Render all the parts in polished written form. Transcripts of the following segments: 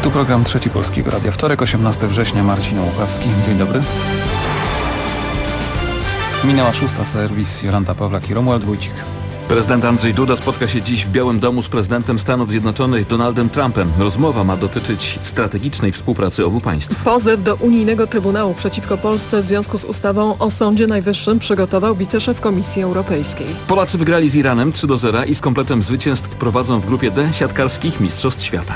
Tu program Trzeci Polskiego Radia. Wtorek, 18 września, Marcin Łukawski. Dzień dobry. Minęła 6. Serwis Jolanta Pawlak i Romuald Wójcik. Prezydent Andrzej Duda spotka się dziś w Białym Domu z prezydentem Stanów Zjednoczonych Donaldem Trumpem. Rozmowa ma dotyczyć strategicznej współpracy obu państw. Pozew do Unijnego Trybunału przeciwko Polsce w związku z ustawą o Sądzie Najwyższym przygotował wiceszef Komisji Europejskiej. Polacy wygrali z Iranem 3-0 i z kompletem zwycięstw prowadzą w grupie D siatkarskich Mistrzostw Świata.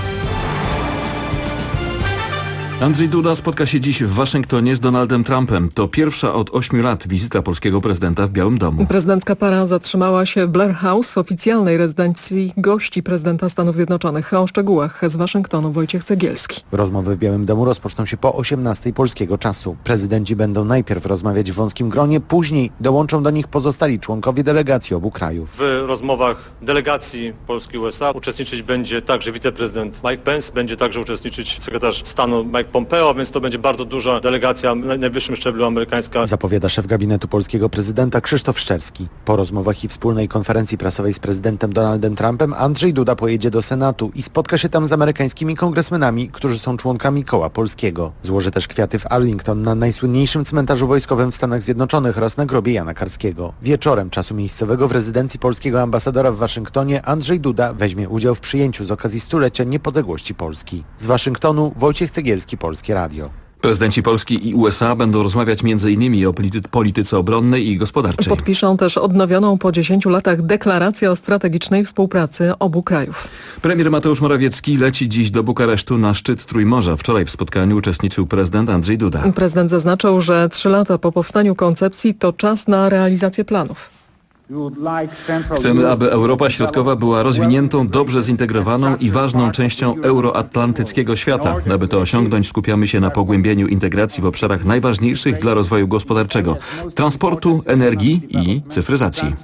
Andrzej Duda spotka się dziś w Waszyngtonie z Donaldem Trumpem. To pierwsza od 8 lat wizyta polskiego prezydenta w Białym Domu. Prezydentka para zatrzymała się w Blair House, oficjalnej rezydencji gości prezydenta Stanów Zjednoczonych. O szczegółach z Waszyngtonu Wojciech Cegielski. Rozmowy w Białym Domu rozpoczną się po 18 polskiego czasu. Prezydenci będą najpierw rozmawiać w wąskim gronie, później dołączą do nich pozostali członkowie delegacji obu krajów. W rozmowach delegacji Polski i USA uczestniczyć będzie także wiceprezydent Mike Pence, będzie także uczestniczyć sekretarz stanu Mike Pompeo, więc to będzie bardzo duża delegacja na najwyższym szczeblu amerykańska. Zapowiada szef gabinetu polskiego prezydenta Krzysztof Szczerski. Po rozmowach i wspólnej konferencji prasowej z prezydentem Donaldem Trumpem Andrzej Duda pojedzie do Senatu i spotka się tam z amerykańskimi kongresmenami, którzy są członkami Koła Polskiego. Złoży też kwiaty w Arlington, na najsłynniejszym cmentarzu wojskowym w Stanach Zjednoczonych, oraz na grobie Jana Karskiego. Wieczorem czasu miejscowego w rezydencji polskiego ambasadora w Waszyngtonie Andrzej Duda weźmie udział w przyjęciu z okazji stulecia niepodległości Polski. Z Waszyngtonu Wojciech Cegielski, Polskie Radio. Prezydenci Polski i USA będą rozmawiać m.in. o polityce obronnej i gospodarczej. Podpiszą też odnowioną po 10 latach deklarację o strategicznej współpracy obu krajów. Premier Mateusz Morawiecki leci dziś do Bukaresztu na szczyt Trójmorza. Wczoraj w spotkaniu uczestniczył prezydent Andrzej Duda. Prezydent zaznaczył, że 3 lata po powstaniu koncepcji to czas na realizację planów. Chcemy, aby Europa Środkowa była rozwiniętą, dobrze zintegrowaną i ważną częścią euroatlantyckiego świata. Aby to osiągnąć, skupiamy się na pogłębieniu integracji w obszarach najważniejszych dla rozwoju gospodarczego: transportu, energii i cyfryzacji.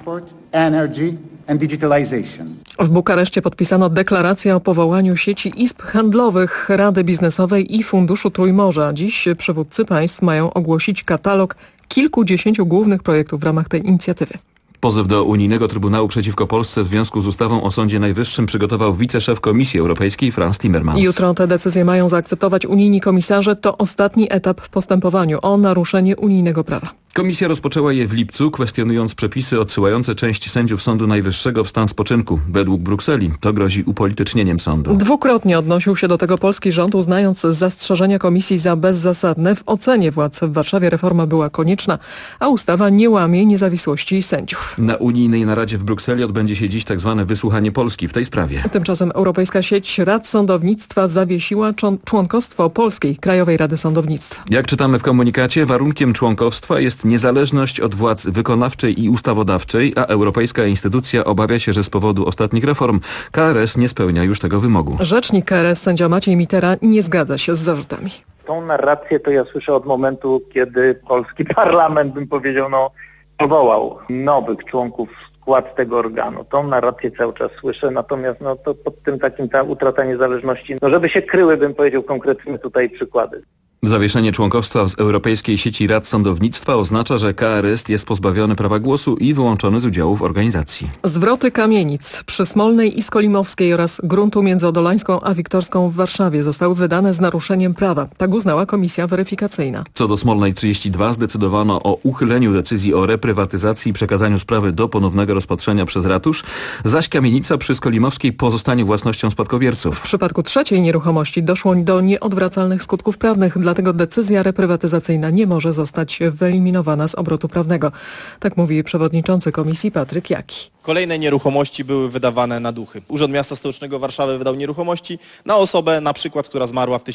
W Bukareszcie podpisano deklarację o powołaniu sieci izb handlowych, Rady Biznesowej i Funduszu Trójmorza. Dziś przywódcy państw mają ogłosić katalog kilkudziesięciu głównych projektów w ramach tej inicjatywy. Pozew do Unijnego Trybunału przeciwko Polsce w związku z ustawą o Sądzie Najwyższym przygotował wiceszef Komisji Europejskiej Frans Timmermans. Jutro te decyzje mają zaakceptować unijni komisarze. To ostatni etap w postępowaniu o naruszenie unijnego prawa. Komisja rozpoczęła je w lipcu, kwestionując przepisy odsyłające część sędziów Sądu Najwyższego w stan spoczynku. Według Brukseli to grozi upolitycznieniem sądu. Dwukrotnie odnosił się do tego polski rząd, uznając zastrzeżenia komisji za bezzasadne. W ocenie władz w Warszawie reforma była konieczna, a ustawa nie łamie niezawisłości sędziów. Na unijnej naradzie w Brukseli odbędzie się dziś tzw. wysłuchanie Polski w tej sprawie. Tymczasem Europejska Sieć Rad Sądownictwa zawiesiła członkostwo Polskiej Krajowej Rady Sądownictwa. Jak czytamy w komunikacie, warunkiem członkostwa jest niezależność od władz wykonawczej i ustawodawczej, a europejska instytucja obawia się, że z powodu ostatnich reform KRS nie spełnia już tego wymogu. Rzecznik KRS sędzia Maciej Mitera nie zgadza się z zarzutami. Tą narrację to ja słyszę od momentu, kiedy polski parlament, bym powiedział, powołał nowych członków w skład tego organu. Tą narrację cały czas słyszę, natomiast to pod tym takim ta utrata niezależności, żeby się kryły, bym powiedział, konkretne tutaj przykłady. Zawieszenie członkostwa z Europejskiej Sieci Rad Sądownictwa oznacza, że KRS jest pozbawiony prawa głosu i wyłączony z udziału w organizacji. Zwroty kamienic przy Smolnej i Skolimowskiej oraz gruntu między Odolańską a Wiktorską w Warszawie zostały wydane z naruszeniem prawa. Tak uznała komisja weryfikacyjna. Co do Smolnej 32 zdecydowano o uchyleniu decyzji o reprywatyzacji i przekazaniu sprawy do ponownego rozpatrzenia przez ratusz, zaś kamienica przy Skolimowskiej pozostanie własnością spadkobierców. W przypadku trzeciej nieruchomości doszło do nieodwracalnych skutków prawnych. Dlatego decyzja reprywatyzacyjna nie może zostać wyeliminowana z obrotu prawnego. Tak mówi przewodniczący komisji Patryk Jaki. Kolejne nieruchomości były wydawane na duchy. Urząd Miasta Stołecznego Warszawy wydał nieruchomości na osobę, na przykład, która zmarła w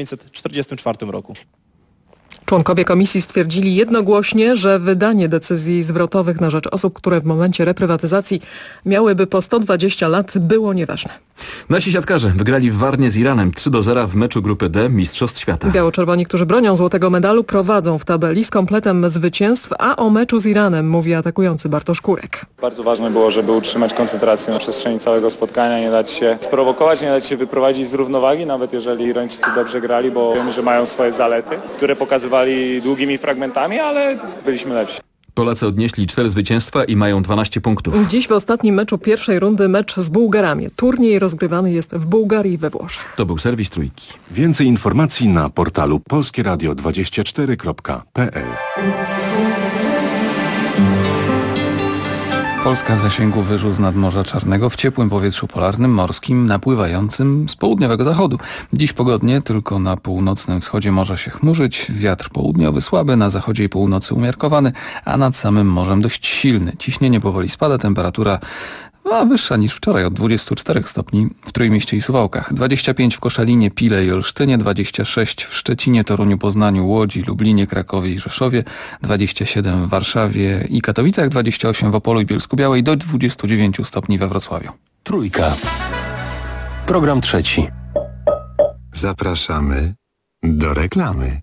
1944 roku. Członkowie komisji stwierdzili jednogłośnie, że wydanie decyzji zwrotowych na rzecz osób, które w momencie reprywatyzacji miałyby po 120 lat, było nieważne. Nasi siatkarze wygrali w Warnie z Iranem 3-0 w meczu grupy D Mistrzostw Świata. Biało-czerwoni, którzy bronią złotego medalu, prowadzą w tabeli z kompletem zwycięstw, a o meczu z Iranem mówi atakujący Bartosz Kurek. Bardzo ważne było, żeby utrzymać koncentrację na przestrzeni całego spotkania, nie dać się sprowokować, nie dać się wyprowadzić z równowagi, nawet jeżeli Irańczycy dobrze grali, bo wiemy, że mają swoje zalety, które pokazywali długimi fragmentami, ale byliśmy lepsi. Polacy odnieśli 4 zwycięstwa i mają 12 punktów. Dziś w ostatnim meczu pierwszej rundy mecz z Bułgarami. Turniej rozgrywany jest w Bułgarii i we Włoszech. To był serwis Trójki. Więcej informacji na portalu polskieradio24.pl. Polska w zasięgu wyżu z nadmorza Czarnego w ciepłym powietrzu polarnym, morskim, napływającym z południowego zachodu. Dziś pogodnie, tylko na północnym wschodzie może się chmurzyć. Wiatr południowy słaby, na zachodzie i północy umiarkowany, a nad samym morzem dość silny. Ciśnienie powoli spada, temperatura wyższa niż wczoraj, od 24 stopni w Trójmieście i Suwałkach, 25 w Koszalinie, Pile i Olsztynie, 26 w Szczecinie, Toruniu, Poznaniu, Łodzi, Lublinie, Krakowie i Rzeszowie, 27 w Warszawie i Katowicach, 28 w Opolu i Bielsku-Białej, do 29 stopni we Wrocławiu. Trójka. Program trzeci. Zapraszamy do reklamy.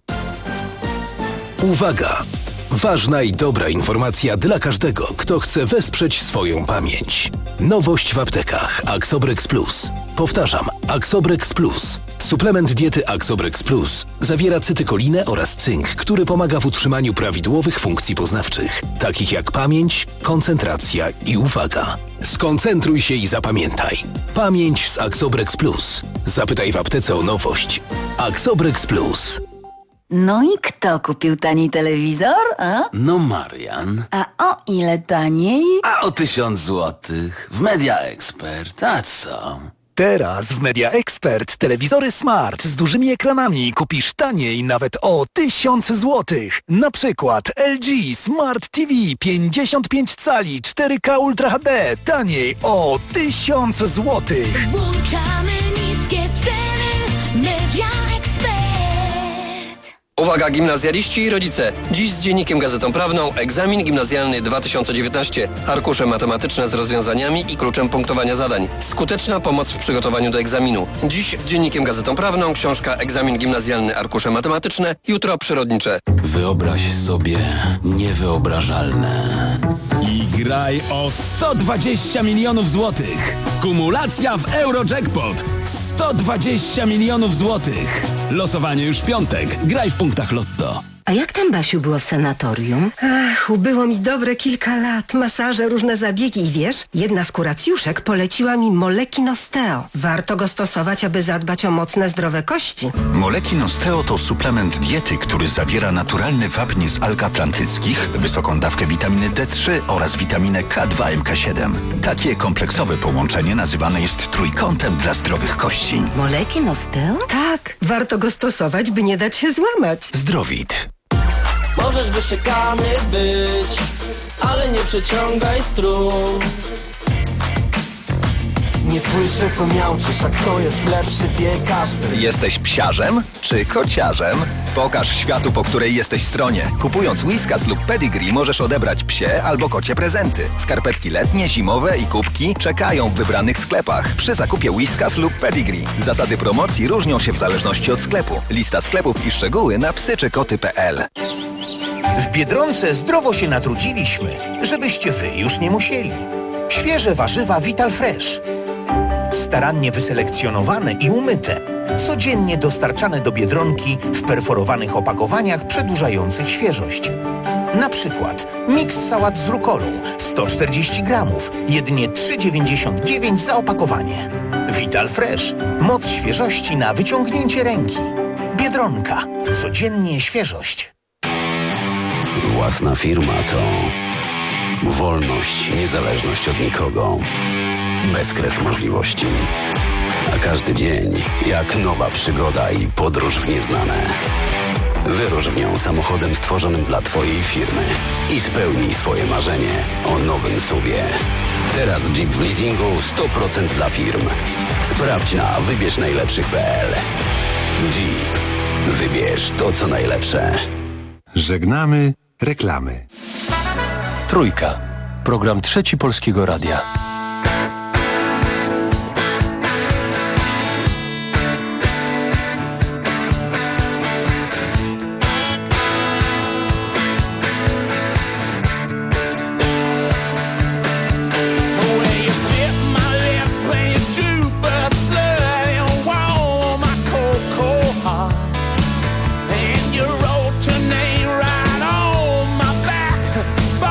Uwaga! Ważna i dobra informacja dla każdego, kto chce wesprzeć swoją pamięć. Nowość w aptekach Axobrex Plus. Powtarzam, Axobrex Plus. Suplement diety Axobrex Plus zawiera cytykolinę oraz cynk, który pomaga w utrzymaniu prawidłowych funkcji poznawczych, takich jak pamięć, koncentracja i uwaga. Skoncentruj się i zapamiętaj. Pamięć z Axobrex Plus. Zapytaj w aptece o nowość. Axobrex Plus. No i kto kupił tani telewizor, a? No Marian. A o ile taniej? A o 1000 złotych. W Media Expert, a co? Teraz w Media Expert telewizory smart z dużymi ekranami kupisz taniej nawet o 1000 złotych. Na przykład LG Smart TV 55 cali 4K Ultra HD taniej o 1000 złotych. Włączamy niskie ceny. Media Expert. Uwaga gimnazjaliści i rodzice! Dziś z Dziennikiem Gazetą Prawną egzamin gimnazjalny 2019. Arkusze matematyczne z rozwiązaniami i kluczem punktowania zadań. Skuteczna pomoc w przygotowaniu do egzaminu. Dziś z Dziennikiem Gazetą Prawną książka Egzamin gimnazjalny, arkusze matematyczne, jutro przyrodnicze. Wyobraź sobie niewyobrażalne. I graj o 120 milionów złotych. Kumulacja w Eurojackpot. 120 milionów złotych. Losowanie już w piątek. Graj w punktach Lotto. A jak tam, Basiu, było w sanatorium? Ach, ubyło mi dobre kilka lat. Masaże, różne zabiegi i wiesz, jedna z kuracjuszek poleciła mi Moleki Nosteo. Warto go stosować, aby zadbać o mocne, zdrowe kości. Moleki Nosteo to suplement diety, który zawiera naturalny wapń z alg atlantyckich, wysoką dawkę witaminy D3 oraz witaminę K2 MK7. Takie kompleksowe połączenie nazywane jest trójkątem dla zdrowych kości. Moleki Nosteo? Tak, warto go stosować, by nie dać się złamać. Zdrowit. Możesz wyszczekany być, ale nie przeciągaj strun. Nie słyszę co miałczysz, a kto jest lepszy wie każdy. Jesteś psiarzem czy kociarzem? Pokaż światu, po której jesteś stronie. Kupując Whiskas lub Pedigree możesz odebrać psie albo kocie prezenty. Skarpetki letnie, zimowe i kubki czekają w wybranych sklepach. Przy zakupie Whiskas lub Pedigree. Zasady promocji różnią się w zależności od sklepu. Lista sklepów i szczegóły na psyczykoty.pl. W Biedronce zdrowo się natrudziliśmy, żebyście wy już nie musieli. Świeże warzywa Vital Fresh. Starannie wyselekcjonowane i umyte. Codziennie dostarczane do Biedronki w perforowanych opakowaniach przedłużających świeżość. Na przykład miks sałat z rukolą 140 gramów, jedynie 3,99 za opakowanie. Vital Fresh. Moc świeżości na wyciągnięcie ręki. Biedronka. Codziennie świeżość. Własna firma to wolność, niezależność od nikogo, bezkres możliwości, a każdy dzień jak nowa przygoda i podróż w nieznane. Wyrusz w nią samochodem stworzonym dla Twojej firmy i spełnij swoje marzenie o nowym SUV-ie. Teraz Jeep w leasingu 100% dla firm. Sprawdź na wybierznajlepszych.pl. Jeep. Wybierz to, co najlepsze. Żegnamy reklamy. Trójka. Program Trzeci Polskiego Radia. Bye.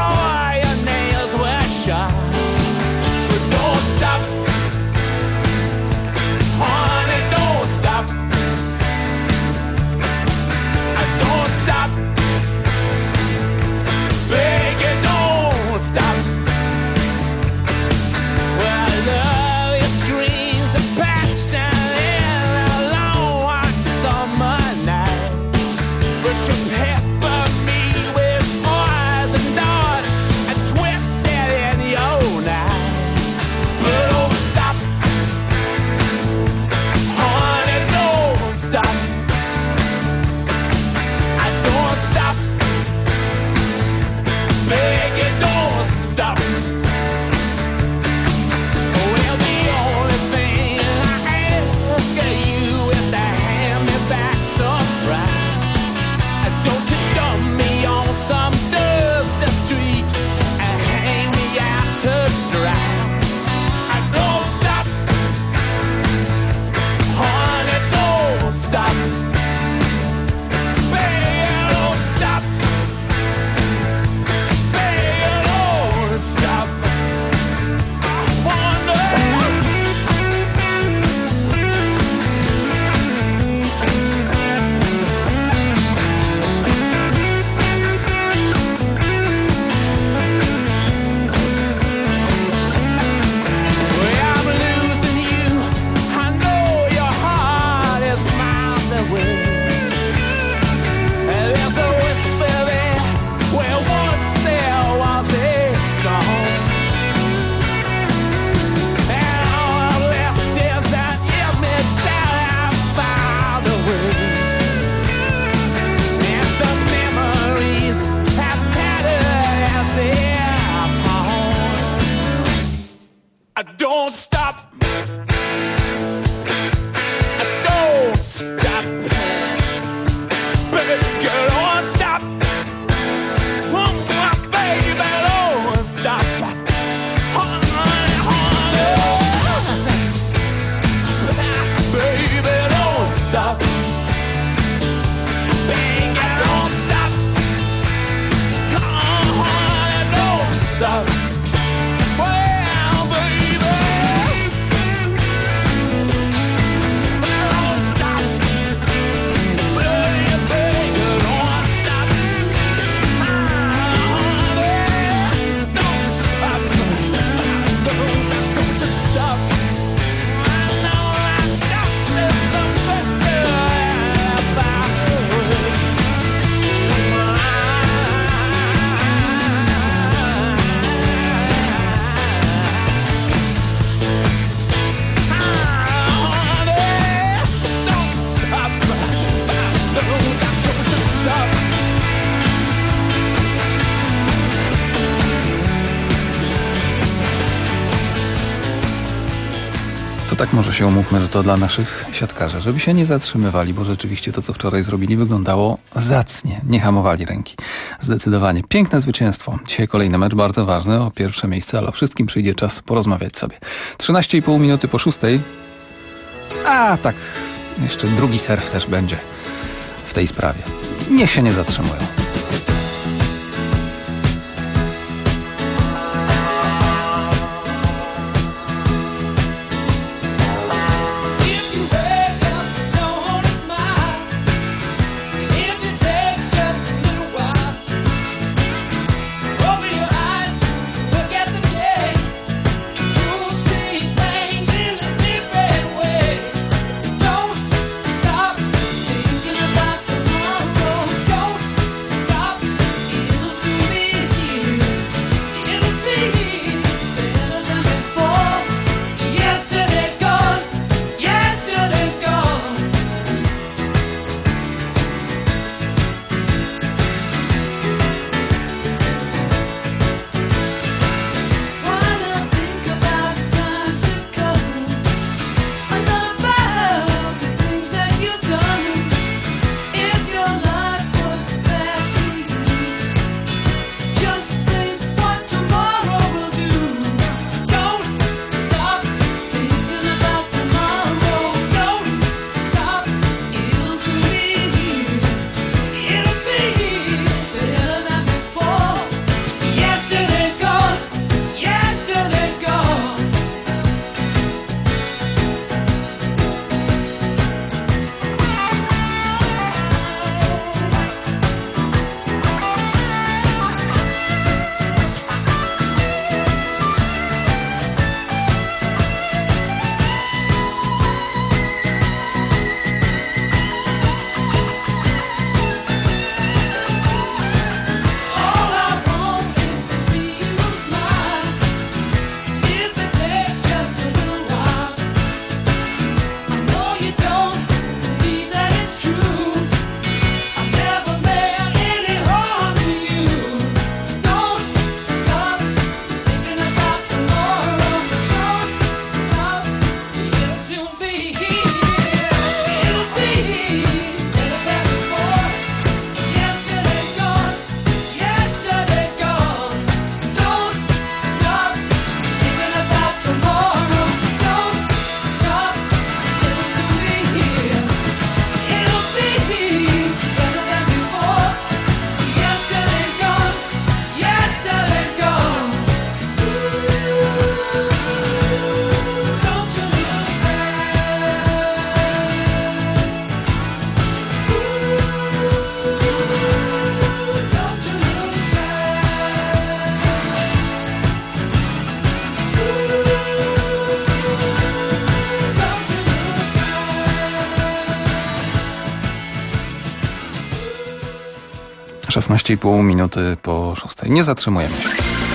tak może się umówmy, że to dla naszych siatkarzy, żeby się nie zatrzymywali, bo rzeczywiście to, co wczoraj zrobili, wyglądało zacnie. Nie hamowali ręki. Zdecydowanie. Piękne zwycięstwo. Dzisiaj kolejny mecz, bardzo ważny, o pierwsze miejsce, ale o wszystkim przyjdzie czas porozmawiać sobie. 13,5 minuty po 6. A tak, jeszcze drugi serw też będzie w tej sprawie. Niech się nie zatrzymują. - 16,5 minuty po 6. Nie zatrzymujemy się.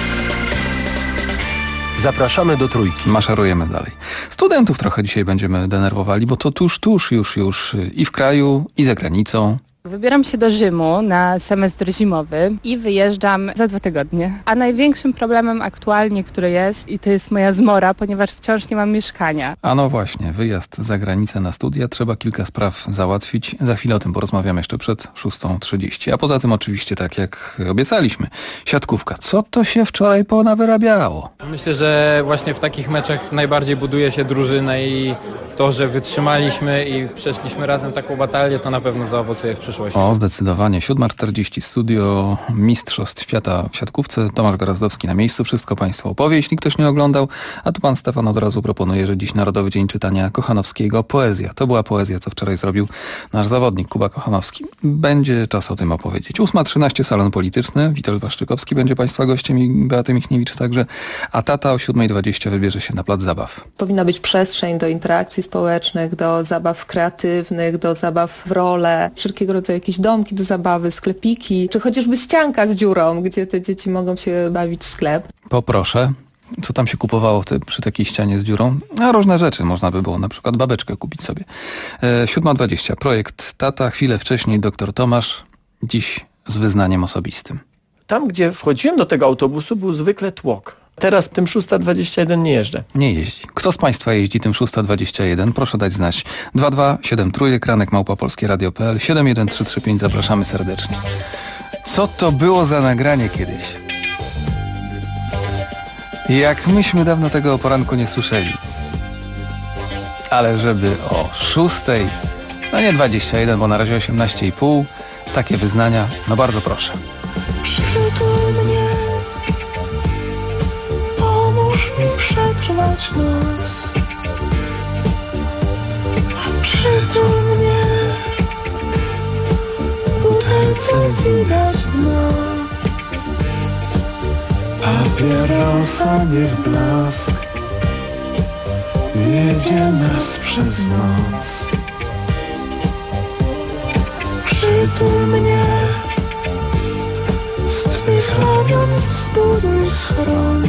Zapraszamy do Trójki. Maszerujemy dalej. Studentów trochę dzisiaj będziemy denerwowali, bo to tuż już i w kraju, i za granicą. Wybieram się do Rzymu na semestr zimowy i wyjeżdżam za 2 tygodnie. A największym problemem aktualnie, który jest, i to jest moja zmora, ponieważ wciąż nie mam mieszkania. A no właśnie, wyjazd za granicę na studia, trzeba kilka spraw załatwić. Za chwilę o tym porozmawiamy jeszcze przed 6:30. A poza tym oczywiście, tak jak obiecaliśmy, siatkówka. Co to się wczoraj ponawyrabiało? Myślę, że właśnie w takich meczach najbardziej buduje się drużynę i to, że wytrzymaliśmy i przeszliśmy razem taką batalię, to na pewno zaowocuje w przyszłości. O, zdecydowanie. 7:40, studio Mistrzostw Świata w siatkówce. Tomasz Gorazdowski na miejscu. Wszystko Państwu opowie, jeśli ktoś nie oglądał. A tu pan Stefan od razu proponuje, że dziś Narodowy Dzień Czytania Kochanowskiego. Poezja. To była poezja, co wczoraj zrobił nasz zawodnik Kuba Kochanowski. Będzie czas o tym opowiedzieć. 8:13, salon polityczny. Witold Waszczykowski będzie Państwa gościem i Beata Michniewicz także. A tata o 7:20 wybierze się na plac zabaw. Powinna być przestrzeń do interakcji społecznych, do zabaw kreatywnych, do zabaw w role, wszelkiego rodzaju jakieś domki do zabawy, sklepiki, czy chociażby ścianka z dziurą, gdzie te dzieci mogą się bawić w sklep. Poproszę. Co tam się kupowało przy takiej ścianie z dziurą? A różne rzeczy. Można by było na przykład babeczkę kupić sobie. 7:20. Projekt Tata. Chwilę wcześniej dr Tomasz. Dziś z wyznaniem osobistym. Tam, gdzie wchodziłem do tego autobusu, był zwykle tłok. Teraz tym 621 nie jeżdżę. Nie jeździ. Kto z Państwa jeździ tym 621? Proszę dać znać. 2273 @polskieradio.pl 71335. Zapraszamy serdecznie. Co to było za nagranie kiedyś? Jak myśmy dawno tego o poranku nie słyszeli. Ale żeby o 6, no nie 21, bo na razie 18,5, takie wyznania, no bardzo proszę. Przytul mnie, pomóż mi przetrwać noc. Przytul mnie, w butelce widać dno. Papierosa niech blask wiedzie nas przez noc. Przytul mnie, z twych ramion zbuduj schron.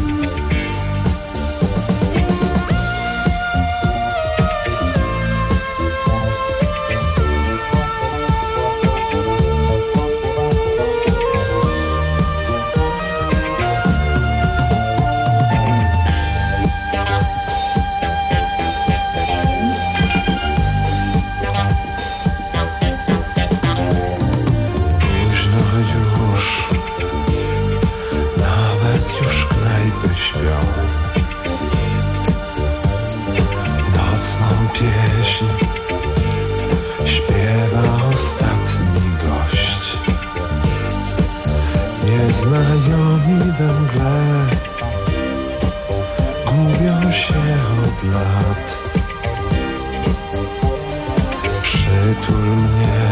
Znajomi we mgle gubią się od lat. Przytul mnie,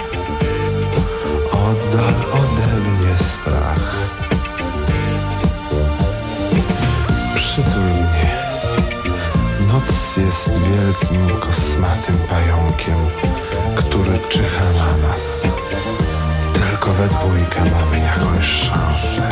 oddal ode mnie strach. Przytul mnie, noc jest wielkim kosmatym pająkiem, który czyha na nas. Tylko we dwójkę mamy jakąś szansę.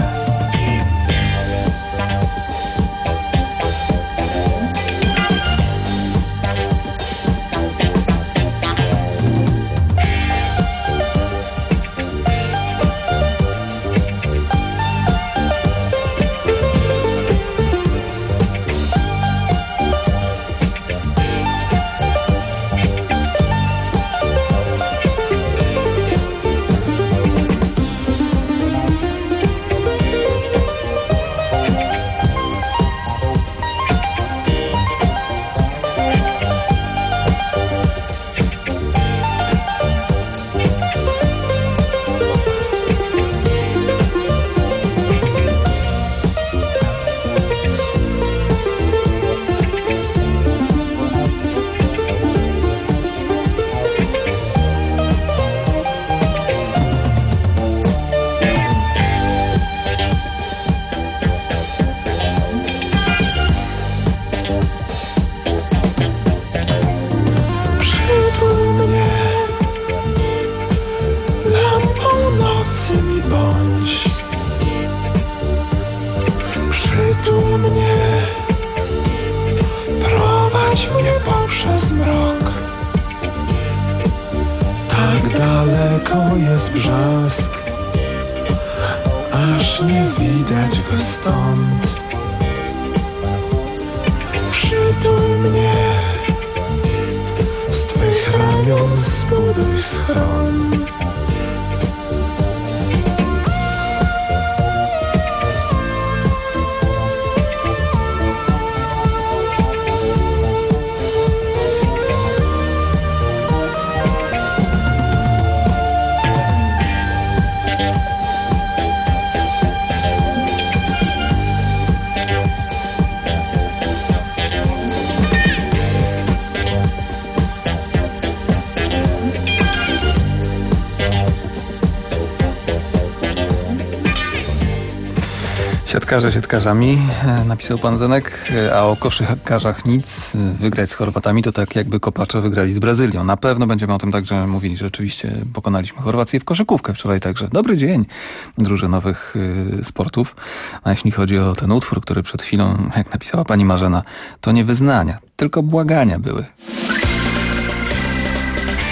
Daleko jest brzask, aż nie widać go stąd. Przytul mnie, z twych ramion zbuduj schron. Siatkarze siatkarzami, napisał pan Zenek, a o koszykarzach nic. Wygrać z Chorwatami to tak jakby kopacze wygrali z Brazylią. Na pewno będziemy o tym także mówili. Rzeczywiście pokonaliśmy Chorwację w koszykówkę wczoraj także. Dobry dzień drużynowych sportów. A jeśli chodzi o ten utwór, który przed chwilą, jak napisała pani Marzena, to nie wyznania, tylko błagania były.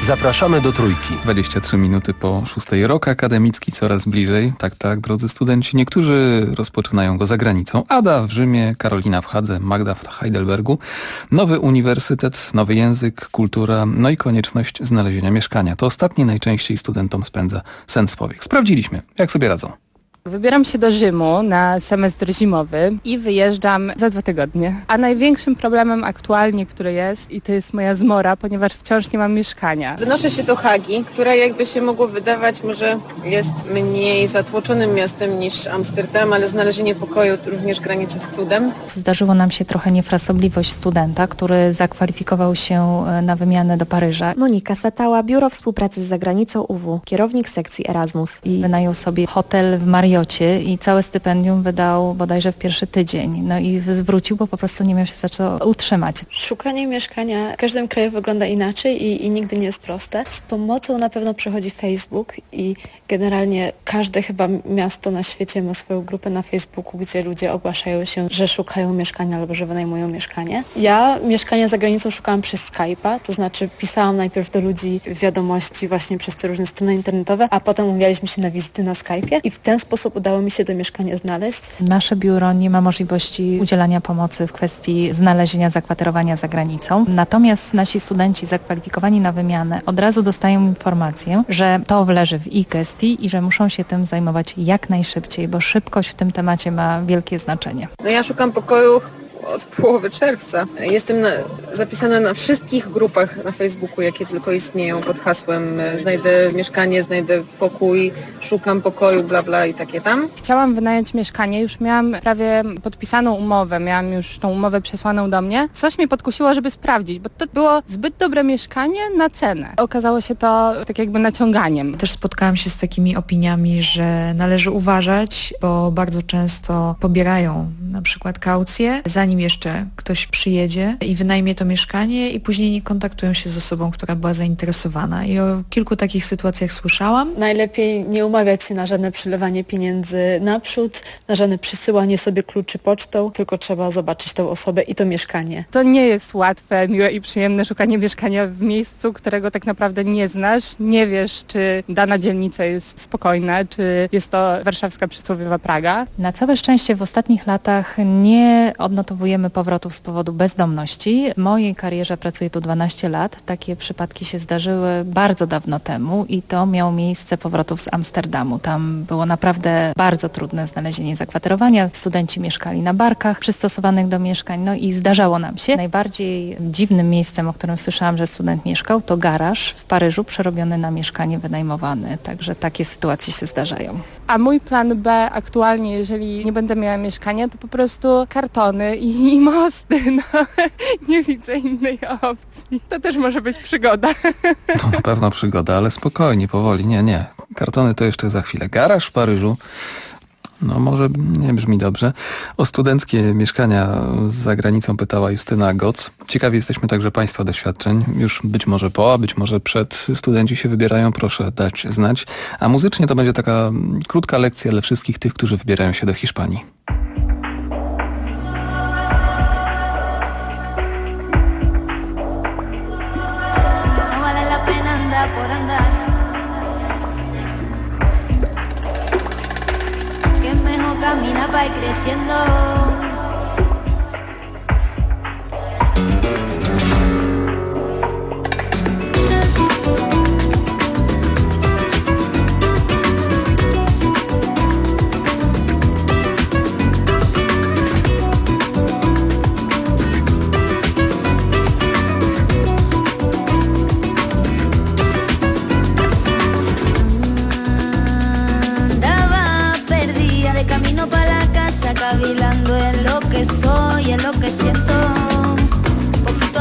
Zapraszamy do Trójki. 23 minuty po 6. Rok akademicki coraz bliżej. Tak, drodzy studenci. Niektórzy rozpoczynają go za granicą. Ada w Rzymie, Karolina w Hadze, Magda w Heidelbergu. Nowy uniwersytet, nowy język, kultura, no i konieczność znalezienia mieszkania. To ostatnie najczęściej studentom spędza sens powiek. Sprawdziliśmy, jak sobie radzą. Wybieram się do Rzymu na semestr zimowy i wyjeżdżam za 2 tygodnie. A największym problemem aktualnie, który jest, i to jest moja zmora, ponieważ wciąż nie mam mieszkania. Wynoszę się do Hagi, która jakby się mogło wydawać, może jest mniej zatłoczonym miastem niż Amsterdam, ale znalezienie pokoju również graniczy z cudem. Zdarzyło nam się trochę niefrasobliwość studenta, który zakwalifikował się na wymianę do Paryża. Monika Satała, Biuro Współpracy z Zagranicą UW, kierownik sekcji Erasmus. I wynajął sobie hotel w Mariocie i całe stypendium wydał bodajże w pierwszy tydzień. No i zwrócił, bo po prostu nie miał się za co utrzymać. Szukanie mieszkania w każdym kraju wygląda inaczej i nigdy nie jest proste. Z pomocą na pewno przychodzi Facebook i generalnie każde chyba miasto na świecie ma swoją grupę na Facebooku, gdzie ludzie ogłaszają się, że szukają mieszkania albo że wynajmują mieszkanie. Ja mieszkania za granicą szukałam przez Skype'a, to znaczy pisałam najpierw do ludzi wiadomości właśnie przez te różne strony internetowe, a potem umawialiśmy się na wizyty na Skype'ie i w ten sposób udało mi się to mieszkanie znaleźć. Nasze biuro nie ma możliwości udzielania pomocy w kwestii znalezienia zakwaterowania za granicą. Natomiast nasi studenci zakwalifikowani na wymianę od razu dostają informację, że to leży w ich gestii i że muszą się tym zajmować jak najszybciej, bo szybkość w tym temacie ma wielkie znaczenie. No ja szukam pokoju od połowy czerwca. Jestem zapisana na wszystkich grupach na Facebooku, jakie tylko istnieją, pod hasłem znajdę mieszkanie, znajdę pokój, szukam pokoju, bla bla i takie tam. Chciałam wynająć mieszkanie, już miałam prawie podpisaną umowę, miałam już tą umowę przesłaną do mnie. Coś mnie podkusiło, żeby sprawdzić, bo to było zbyt dobre mieszkanie na cenę. Okazało się to tak jakby naciąganiem. Też spotkałam się z takimi opiniami, że należy uważać, bo bardzo często pobierają na przykład kaucję, zanim jeszcze ktoś przyjedzie i wynajmie to mieszkanie i później nie kontaktują się z osobą, która była zainteresowana. I o kilku takich sytuacjach słyszałam. Najlepiej nie umawiać się na żadne przelewanie pieniędzy naprzód, na żadne przysyłanie sobie kluczy pocztą, tylko trzeba zobaczyć tą osobę i to mieszkanie. To nie jest łatwe, miłe i przyjemne szukanie mieszkania w miejscu, którego tak naprawdę nie znasz. Nie wiesz, czy dana dzielnica jest spokojna, czy jest to warszawska przysłowiowa Praga. Na całe szczęście w ostatnich latach nie odnotowujemy powrotów z powodu bezdomności. W mojej karierze pracuję tu 12 lat. Takie przypadki się zdarzyły bardzo dawno temu i to miało miejsce powrotów z Amsterdamu. Tam było naprawdę bardzo trudne znalezienie zakwaterowania. Studenci mieszkali na barkach przystosowanych do mieszkań, no i zdarzało nam się. Najbardziej dziwnym miejscem, o którym słyszałam, że student mieszkał, to garaż w Paryżu przerobiony na mieszkanie wynajmowane. Także takie sytuacje się zdarzają. A mój plan B aktualnie, jeżeli nie będę miała mieszkania, to po prostu kartony i mosty. No, nie widzę innej opcji. To też może być przygoda. To na pewno przygoda, ale spokojnie, powoli. Nie. Kartony to jeszcze za chwilę. Garaż w Paryżu. No może nie brzmi dobrze. O studenckie mieszkania za granicą pytała Justyna Goc. Ciekawi jesteśmy także Państwa doświadczeń. Już być może po, a być może przed studenci się wybierają. Proszę dać znać. A muzycznie to będzie taka krótka lekcja dla wszystkich tych, którzy wybierają się do Hiszpanii. Camina pa' ir creciendo. Cavilando en lo que soy, en lo que siento.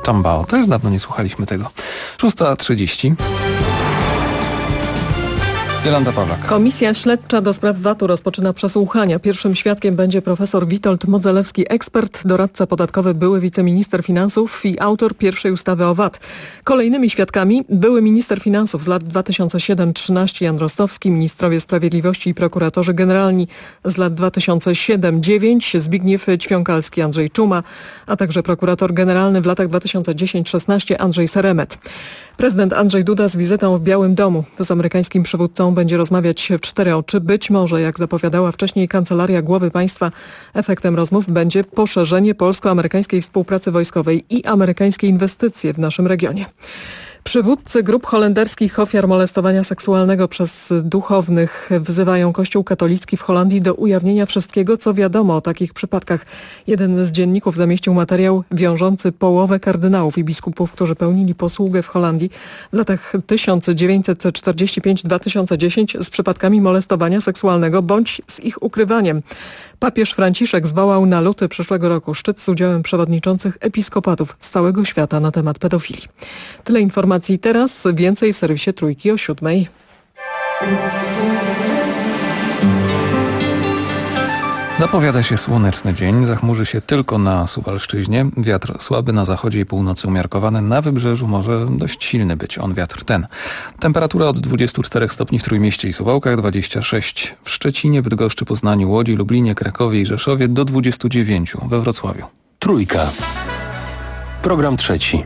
Chambao. Też dawno nie słuchaliśmy tego. 6:30. Jolanta Pawlak. Komisja Śledcza do spraw VAT-u rozpoczyna przesłuchania. Pierwszym świadkiem będzie profesor Witold Modzelewski, ekspert, doradca podatkowy, były wiceminister finansów i autor pierwszej ustawy o VAT. Kolejnymi świadkami były minister finansów z lat 2007-13 Jan Rostowski, ministrowie sprawiedliwości i prokuratorzy generalni z lat 2007-9 Zbigniew Ćwiąkalski, Andrzej Czuma, a także prokurator generalny w latach 2010-16 Andrzej Seremet. Prezydent Andrzej Duda z wizytą w Białym Domu. Z amerykańskim przywódcą będzie rozmawiać w 4 oczy. Być może, jak zapowiadała wcześniej Kancelaria Głowy Państwa, efektem rozmów będzie poszerzenie polsko-amerykańskiej współpracy wojskowej i amerykańskie inwestycje w naszym regionie. Przywódcy grup holenderskich ofiar molestowania seksualnego przez duchownych wzywają Kościół katolicki w Holandii do ujawnienia wszystkiego, co wiadomo o takich przypadkach. Jeden z dzienników zamieścił materiał wiążący połowę kardynałów i biskupów, którzy pełnili posługę w Holandii w latach 1945-2010 z przypadkami molestowania seksualnego bądź z ich ukrywaniem. Papież Franciszek zwołał na luty przyszłego roku szczyt z udziałem przewodniczących episkopatów z całego świata na temat pedofilii. Tyle informacji teraz, więcej w serwisie Trójki o 7:00. Zapowiada się słoneczny dzień, zachmurzy się tylko na Suwalszczyźnie. Wiatr słaby na zachodzie i północy umiarkowany, na wybrzeżu może dość silny być on wiatr ten. Temperatura od 24 stopni w Trójmieście i Suwałkach, 26 w Szczecinie, Bydgoszczy, Poznaniu, Łodzi, Lublinie, Krakowie i Rzeszowie, do 29 we Wrocławiu. Trójka. Program trzeci.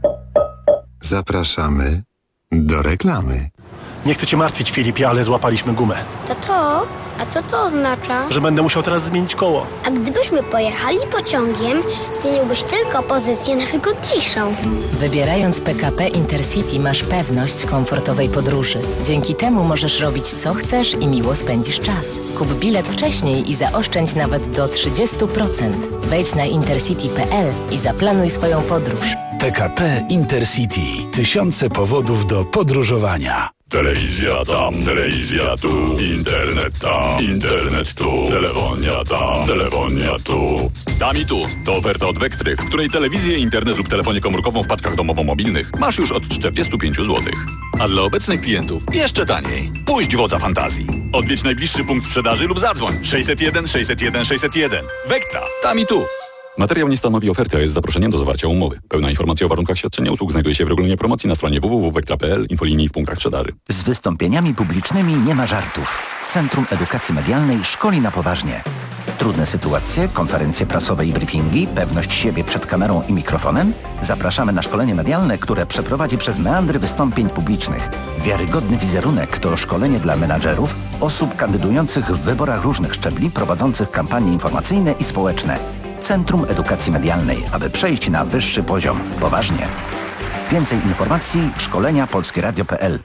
Zapraszamy do reklamy. Nie chcę cię martwić, Filipie, ale złapaliśmy gumę. Tato, a co to oznacza? Że będę musiał teraz zmienić koło. A gdybyśmy pojechali pociągiem, zmieniłbyś tylko pozycję na wygodniejszą. Wybierając PKP Intercity masz pewność komfortowej podróży. Dzięki temu możesz robić co chcesz i miło spędzisz czas. Kup bilet wcześniej i zaoszczędź nawet do 30%. Wejdź na intercity.pl i zaplanuj swoją podróż. PKP Intercity. Tysiące powodów do podróżowania. Telewizja tam, telewizja tu, internet tam, internet tu, telefonia tam, telefonia tu. Tam i tu, to oferta od Vectry, w której telewizję, internet lub telefonię komórkową w paczkach domowo-mobilnych masz już od 45 zł. A dla obecnych klientów jeszcze taniej. Puść wodza fantazji. Odwiedź najbliższy punkt sprzedaży lub zadzwoń 601 601 601. Vectra, tam i tu. Materiał nie stanowi oferty, a jest zaproszeniem do zawarcia umowy. Pełna informacja o warunkach świadczenia usług znajduje się w regulaminie promocji na stronie www.vectra.pl, infolinii i w punktach sprzedaży. Z wystąpieniami publicznymi nie ma żartów. Centrum Edukacji Medialnej szkoli na poważnie. Trudne sytuacje, konferencje prasowe i briefingi, pewność siebie przed kamerą i mikrofonem? Zapraszamy na szkolenie medialne, które przeprowadzi przez meandry wystąpień publicznych. Wiarygodny wizerunek to szkolenie dla menadżerów, osób kandydujących w wyborach różnych szczebli, prowadzących kampanie informacyjne i społeczne. Centrum Edukacji Medialnej, aby przejść na wyższy poziom. Poważnie. Więcej informacji szkolenia polskieradio.pl.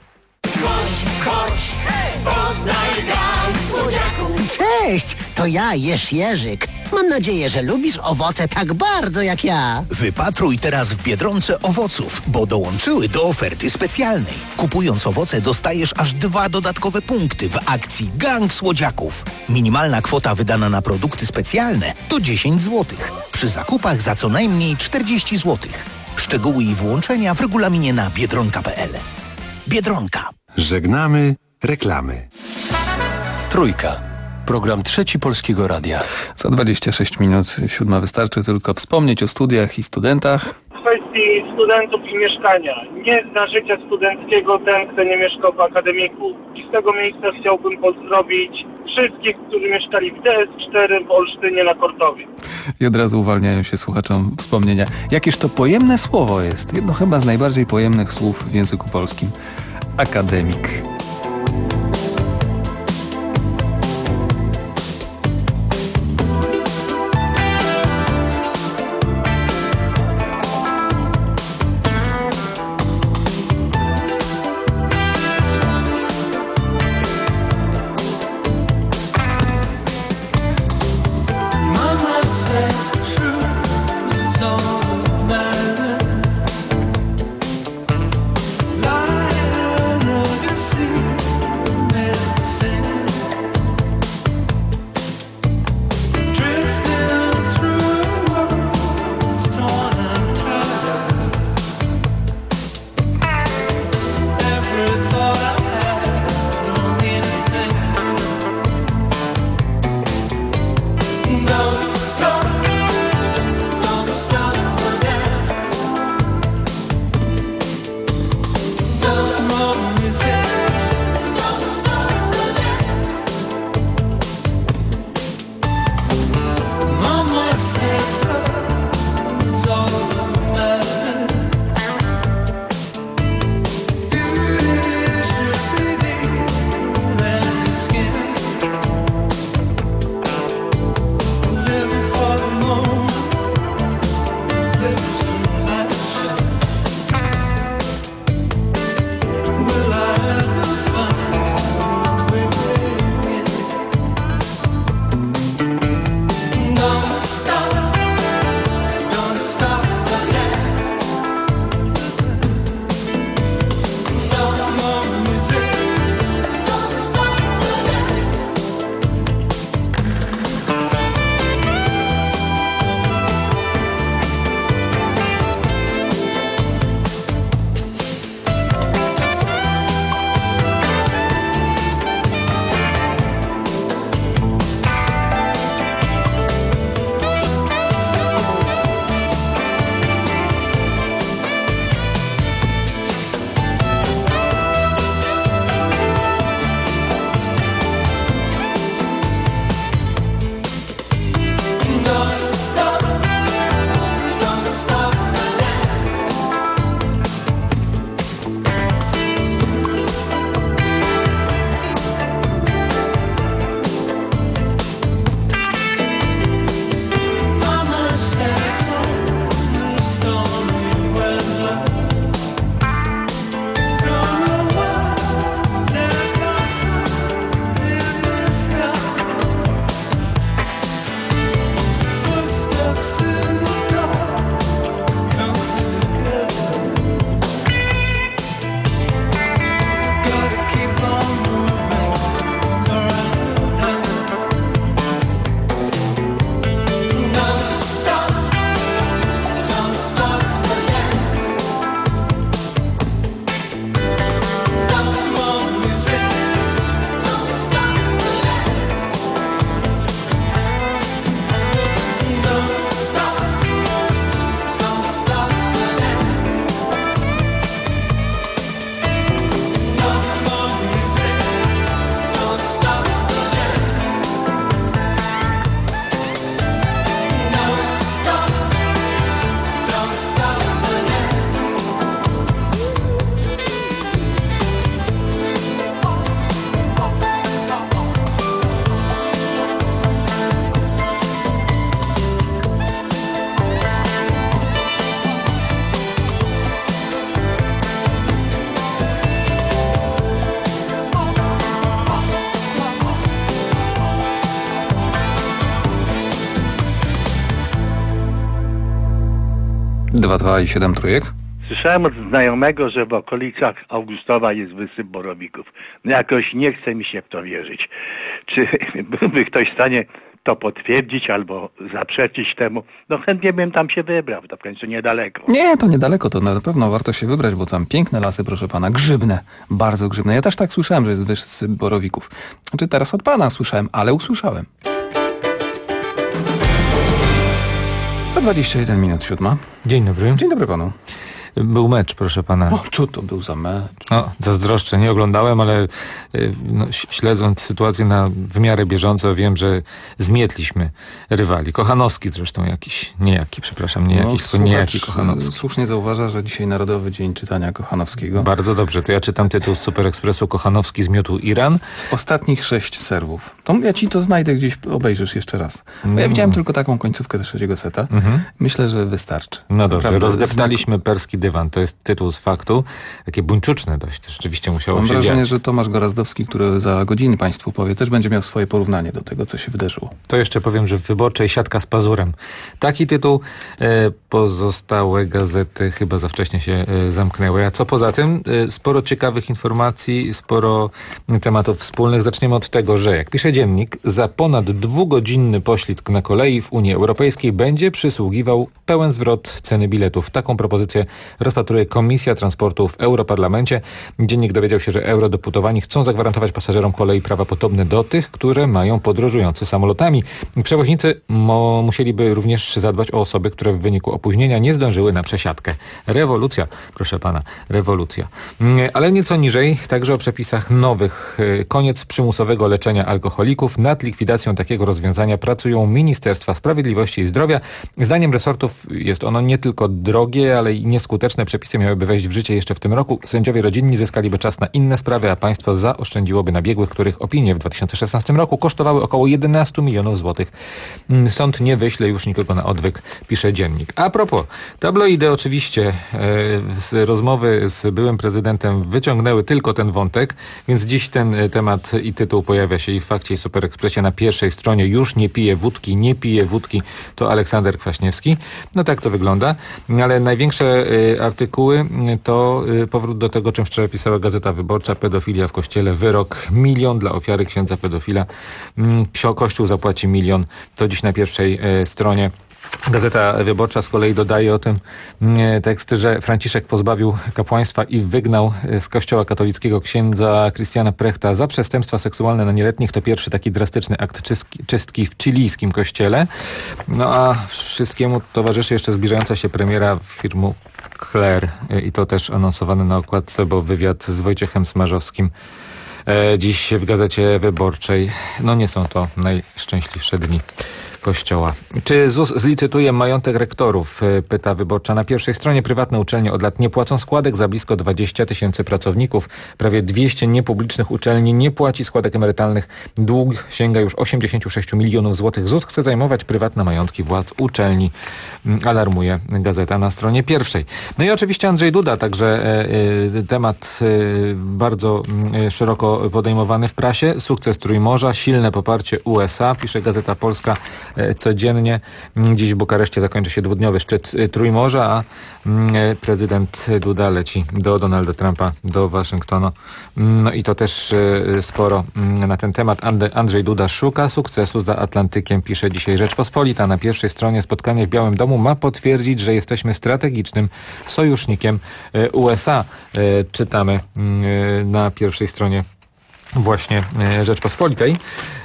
Chodź, poznaj gang słodziaków. Cześć, to ja, Jerzyk. Mam nadzieję, że lubisz owoce tak bardzo jak ja. Wypatruj teraz w Biedronce owoców, bo dołączyły do oferty specjalnej. Kupując owoce dostajesz aż 2 dodatkowe punkty w akcji Gang Słodziaków. Minimalna kwota wydana na produkty specjalne to 10 zł. Przy zakupach za co najmniej 40 zł. Szczegóły i włączenia w regulaminie na biedronka.pl. Biedronka. Żegnamy reklamy. Trójka. Program trzeci Polskiego Radia. Za 26 minut 7 wystarczy tylko wspomnieć o studiach i studentach. W kwestii studentów i mieszkania. Nie zna życia studenckiego ten, kto nie mieszkał w akademiku. I z tego miejsca chciałbym pozdrowić wszystkich, którzy mieszkali w DS4 w Olsztynie na Kortowie. I od razu uwalniają się słuchaczom wspomnienia. Jakież to pojemne słowo jest. Jedno chyba z najbardziej pojemnych słów w języku polskim. Akademik. See 2 i 7 trójek. Słyszałem od znajomego, że w okolicach Augustowa jest wysyp borowików. Jakoś nie chce mi się w to wierzyć. Czy byłby ktoś w stanie to potwierdzić albo zaprzeczyć temu? No chętnie bym tam się wybrał, to w końcu niedaleko. Nie, to niedaleko, to na pewno warto się wybrać, bo tam piękne lasy, proszę pana, grzybne, bardzo grzybne. Ja też tak słyszałem, że jest wysyp borowików. Znaczy teraz od pana słyszałem, ale usłyszałem. Za 21 minut 7. Dzień dobry. Dzień dobry panu. Był mecz, proszę pana. O, co to był za mecz? O, zazdroszczę, nie oglądałem, ale śledząc sytuację na w miarę bieżąco, wiem, że zmietliśmy rywali. Kochanowski zresztą jakiś, niejaki Kochanowski. Słusznie zauważa, że dzisiaj Narodowy Dzień Czytania Kochanowskiego. Bardzo dobrze, to ja czytam tytuł z Super Expressu: Kochanowski zmiótł Iran. Ostatnich 6 serwów. To ja ci to znajdę gdzieś, obejrzysz jeszcze raz. Bo ja widziałem tylko taką końcówkę trzeciego seta. Myślę, że wystarczy. No dobrze, naprawdę, rozdeptaliśmy perski dywan. To jest tytuł z Faktu. Takie buńczuczne dość. Rzeczywiście musiało się dziać. Mam wrażenie, że Tomasz Gorazdowski, który za godziny państwu powie, też będzie miał swoje porównanie do tego, co się wydarzyło. To jeszcze powiem, że w Wyborczej siatka z pazurem. Taki tytuł. Pozostałe gazety chyba za wcześnie się zamknęły. A co poza tym? Sporo ciekawych informacji, sporo tematów wspólnych. Zaczniemy od tego, że jak pisze Dziennik, za ponad 2-godzinny poślizg na kolei w Unii Europejskiej będzie przysługiwał pełen zwrot ceny biletów. Taką propozycję rozpatruje Komisja Transportu w Europarlamencie. Dziennik dowiedział się, że eurodeputowani chcą zagwarantować pasażerom kolei prawa podobne do tych, które mają podróżujący samolotami. Przewoźnicy musieliby również zadbać o osoby, które w wyniku opóźnienia nie zdążyły na przesiadkę. Rewolucja, proszę pana, rewolucja. Ale nieco niżej, także o przepisach nowych. Koniec przymusowego leczenia alkoholików. Nad likwidacją takiego rozwiązania pracują Ministerstwa Sprawiedliwości i Zdrowia. Zdaniem resortów jest ono nie tylko drogie, ale i nieskuteczne. Przepisy miałyby wejść w życie jeszcze w tym roku. Sędziowie rodzinni zyskaliby czas na inne sprawy, a państwo zaoszczędziłoby na biegłych, których opinie w 2016 roku kosztowały około 11 milionów złotych. Sąd nie wyśle już nikogo na odwyk, pisze Dziennik. A propos, tabloidy oczywiście z rozmowy z byłym prezydentem wyciągnęły tylko ten wątek, więc dziś ten temat i tytuł pojawia się i w Fakcie, i Super Expressie na pierwszej stronie. Już nie pije wódki, to Aleksander Kwaśniewski. No tak to wygląda, ale największe artykuły to powrót do tego, czym wczoraj pisała Gazeta Wyborcza: pedofilia w kościele, wyrok 1 000 000 dla ofiary księdza pedofila. Kościół zapłaci 1 000 000. To dziś na pierwszej stronie. Gazeta Wyborcza z kolei dodaje o tym tekst, że Franciszek pozbawił kapłaństwa i wygnał z kościoła katolickiego księdza Christiana Prechta za przestępstwa seksualne na nieletnich. To pierwszy taki drastyczny akt czystki w chilijskim kościele. No a wszystkiemu towarzyszy jeszcze zbliżająca się premiera firmu Claire i to też anonsowane na okładce, bo wywiad z Wojciechem Smarzowskim dziś w Gazecie Wyborczej. No nie są to najszczęśliwsze dni Kościoła. Czy ZUS zlicytuje majątek rektorów? Pyta Wyborcza na pierwszej stronie. Prywatne uczelnie od lat nie płacą składek za blisko 20 000 pracowników. Prawie 200 niepublicznych uczelni nie płaci składek emerytalnych. Dług sięga już 86 milionów złotych. ZUS chce zajmować prywatne majątki władz uczelni. Alarmuje gazeta na stronie pierwszej. No i oczywiście Andrzej Duda, także temat bardzo szeroko podejmowany w prasie. Sukces Trójmorza, silne poparcie USA, pisze Gazeta Polska codziennie. Dziś w Bukareszcie zakończy się 2-dniowy szczyt Trójmorza, a prezydent Duda leci do Donalda Trumpa, do Waszyngtonu. No i to też sporo na ten temat. Andrzej Duda szuka sukcesu za Atlantykiem, pisze dzisiaj Rzeczpospolita. Na pierwszej stronie spotkanie w Białym Domu ma potwierdzić, że jesteśmy strategicznym sojusznikiem USA. Czytamy na pierwszej stronie właśnie Rzeczpospolitej.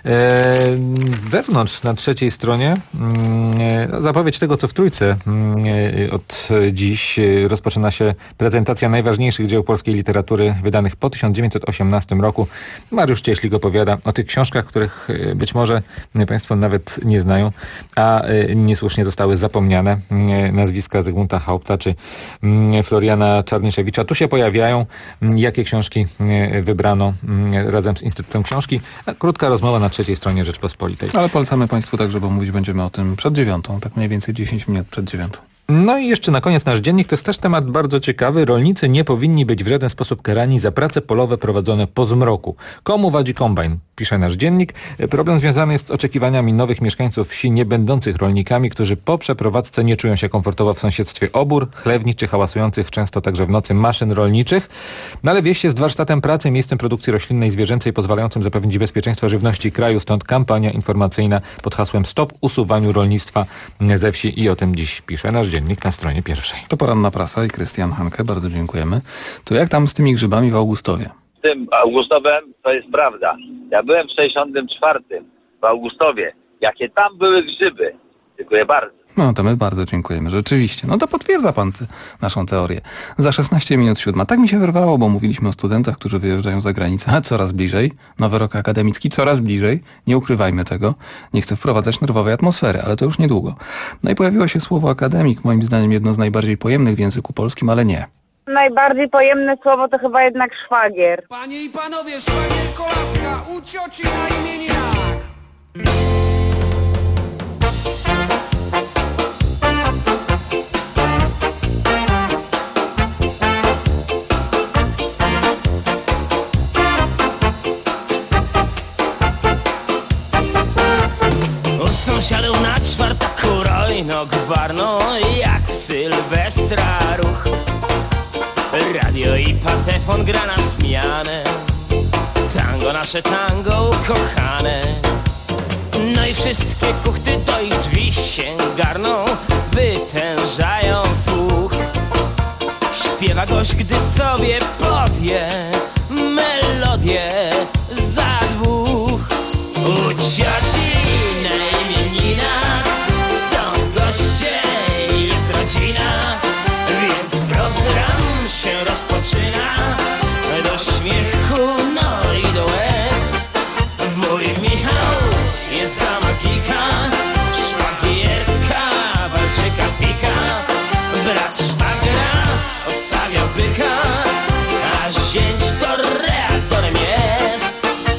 Wewnątrz, na trzeciej stronie, zapowiedź tego, co w Trójce. Od dziś rozpoczyna się prezentacja najważniejszych dzieł polskiej literatury wydanych po 1918 roku. Mariusz Cieślik opowiada o tych książkach, których być może państwo nawet nie znają, a niesłusznie zostały zapomniane. Nazwiska Zygmunta Haupta czy Floriana Czarnyszewicza tu się pojawiają. Jakie książki wybrano razem z Instytutem Książki? Krótka rozmowa na trzeciej stronie Rzeczpospolitej. Ale polecamy państwu także, bo mówić będziemy o tym przed 9, tak mniej więcej 10 minut przed 9. No i jeszcze na koniec nasz dziennik, to jest też temat bardzo ciekawy. Rolnicy nie powinni być w żaden sposób karani za prace polowe prowadzone po zmroku. Komu wadzi kombajn? Pisze nasz dziennik. Problem związany jest z oczekiwaniami nowych mieszkańców wsi nie będących rolnikami, którzy po przeprowadzce nie czują się komfortowo w sąsiedztwie obór, chlewni czy hałasujących często także w nocy maszyn rolniczych. No ale wieś jest warsztatem pracy, miejscem produkcji roślinnej i zwierzęcej pozwalającym zapewnić bezpieczeństwo żywności kraju. Stąd kampania informacyjna pod hasłem Stop usuwaniu rolnictwa ze wsi i o tym dziś pisze nasz dziennik na stronie pierwszej. To poranna prasa i Krystian Hanke, bardzo dziękujemy. To jak tam z tymi grzybami w Augustowie? Z tym Augustowem to jest prawda. Ja byłem w 64 w Augustowie. Jakie tam były grzyby. Dziękuję bardzo. No to my bardzo dziękujemy, rzeczywiście. No to potwierdza pan naszą teorię. Za 16 minut 7. Tak mi się wyrwało, bo mówiliśmy o studentach, którzy wyjeżdżają za granicę, a coraz bliżej. Nowy rok akademicki coraz bliżej. Nie ukrywajmy tego. Nie chcę wprowadzać nerwowej atmosfery, ale to już niedługo. No i pojawiło się słowo akademik, moim zdaniem jedno z najbardziej pojemnych w języku polskim, ale nie. Najbardziej pojemne słowo to chyba jednak szwagier. Panie i panowie, szwagier Kolaska u cioci na imieninach. Sąsiadą na czwartaku rojno gwarno jak Sylwestra ruch. Radio i patefon gra na zmianę, tango nasze tango ukochane. No i wszystkie kuchty do ich drzwi się garną, wytężają słuch. Śpiewa gość, gdy sobie podje melodię za dwóch. U cioci na imieninach są goście, jest rodzina, więc program się rozpoczyna. Do śmiechu, no i do łez. Wuj Michał jest za magika, szwagierka walczyka pika. Brat szwagra odstawiał byka, a zięć to reaktorem jest.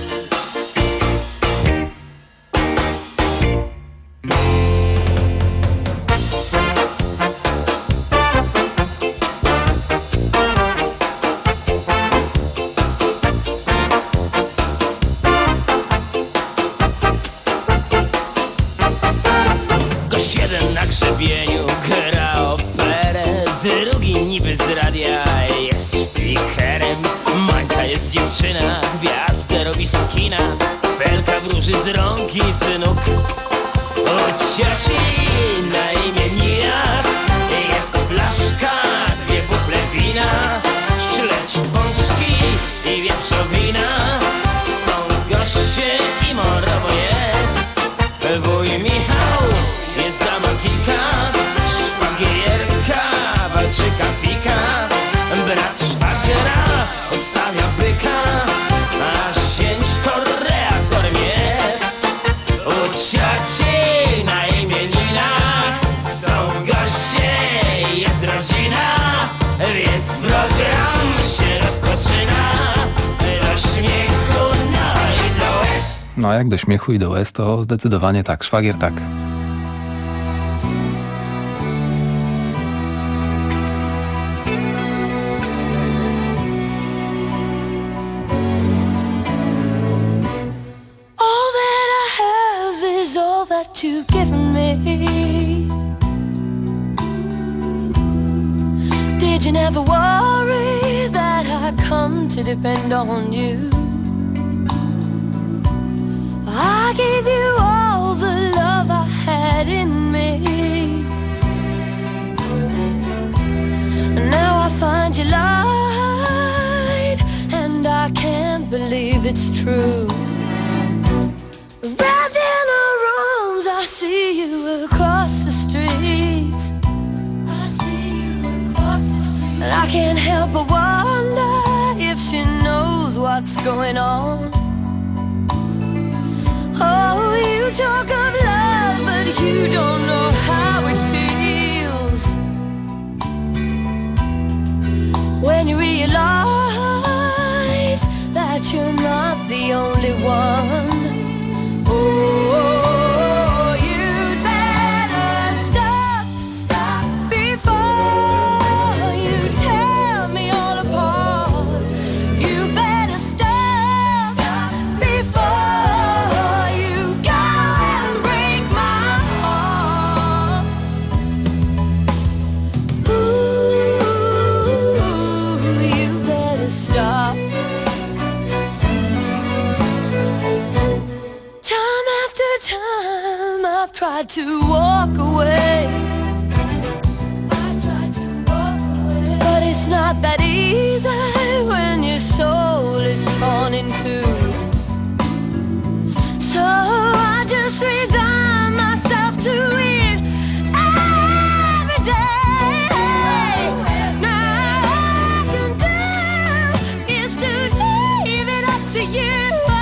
Gość jeden na grzebieniu gra operę, drugi niby z radia jest szpikerem. Mańka jest dziewczyna, gwiazdę robi z kina, felka wróży z rąk i z nóg. U cioci na imieninach jest flaszka, dwie butle wina, śledź pączki i wieprzowina. Są goście i morowo jest. Wuj Michał jest za magika, szwagierka walczyka fika. Brat szwagiera odstawia byka, a zięć to reaktorem jest. U cioci na imieninach są goście, jest rodzina, więc program się rozpoczyna. Do śmiechu, no i do łez. No jak do śmiechu i do łez, to zdecydowanie tak, szwagier tak. All that I have is all that you've given me. Did you never worry that I come to depend on you? I gave you all the love I had in me. Now I find you lied, and I can't believe it's true. Wrapped in her arms, I see you across the street. I see you across the street. And I can't help but wonder if she knows what's going on. Oh, you talk of love, but you don't know how it feels when you realize that you're not the only one. Oh, you'd better stop being tried to walk away. But it's not that easy when your soul is torn in two. So I just resign myself to it every day. Now all I can do is to leave it up to you.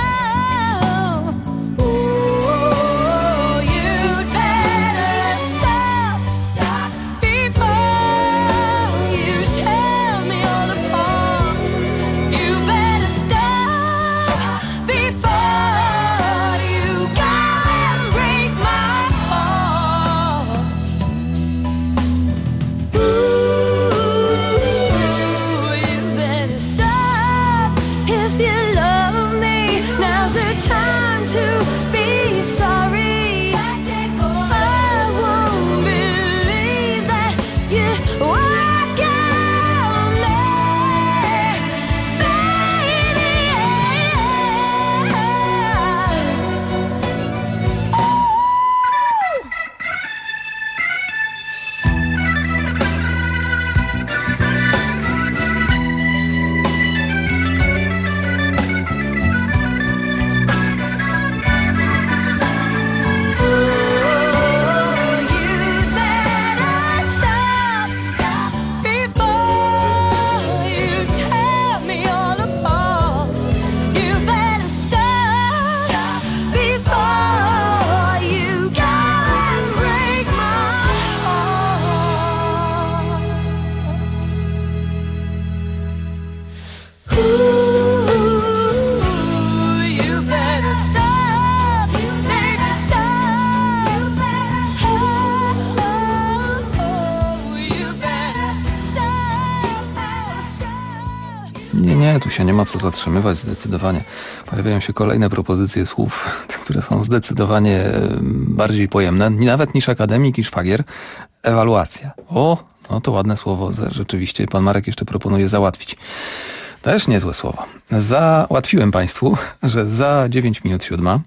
Nie, tu się nie ma co zatrzymywać zdecydowanie. Pojawiają się kolejne propozycje słów, które są zdecydowanie bardziej pojemne, nawet niż akademik i szwagier. Ewaluacja. O, no to ładne słowo, rzeczywiście pan Marek jeszcze proponuje załatwić. Też niezłe słowo. Załatwiłem państwu, że za 9 minut 7.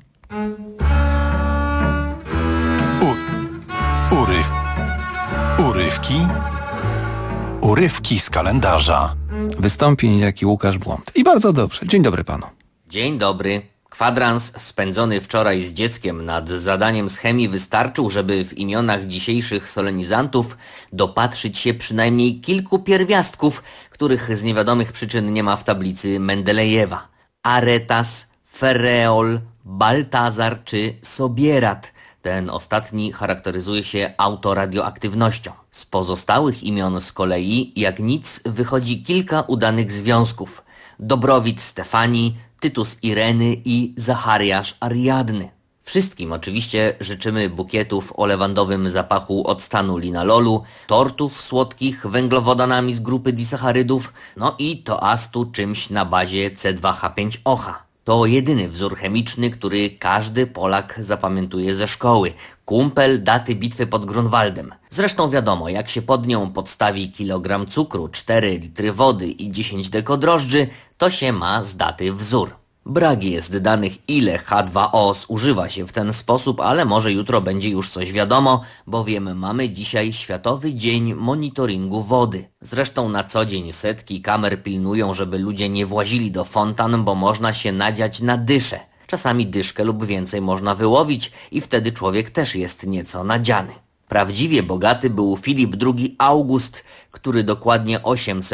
Urywki z kalendarza. Wystąpi niejaki Łukasz Błąd. I bardzo dobrze. Dzień dobry panu. Dzień dobry. Kwadrans spędzony wczoraj z dzieckiem nad zadaniem z chemii wystarczył, żeby w imionach dzisiejszych solenizantów dopatrzyć się przynajmniej kilku pierwiastków, których z niewiadomych przyczyn nie ma w tablicy Mendelejewa. Aretas, Fereol, Baltazar czy Sobierat. Ten ostatni charakteryzuje się autoradioaktywnością. Z pozostałych imion z kolei, jak nic, wychodzi kilka udanych związków. Dobrowit Stefanii, Tytus Ireny i Zachariasz Ariadny. Wszystkim oczywiście życzymy bukietów o lewandowym zapachu octanu linalolu, tortów słodkich węglowodanami z grupy disacharydów, no i toastu czymś na bazie C2H5OH. To jedyny wzór chemiczny, który każdy Polak zapamiętuje ze szkoły. Kumpel daty bitwy pod Grunwaldem. Zresztą wiadomo, jak się pod nią podstawi kilogram cukru, 4 litry wody i 10 deko drożdży, to się ma z daty wzór. Brak jest danych, ile H2O zużywa się w ten sposób, ale może jutro będzie już coś wiadomo, bowiem mamy dzisiaj Światowy Dzień Monitoringu Wody. Zresztą na co dzień setki kamer pilnują, żeby ludzie nie włazili do fontan, bo można się nadziać na dyszę. Czasami dyszkę lub więcej można wyłowić i wtedy człowiek też jest nieco nadziany. Prawdziwie bogaty był Filip II August, który dokładnie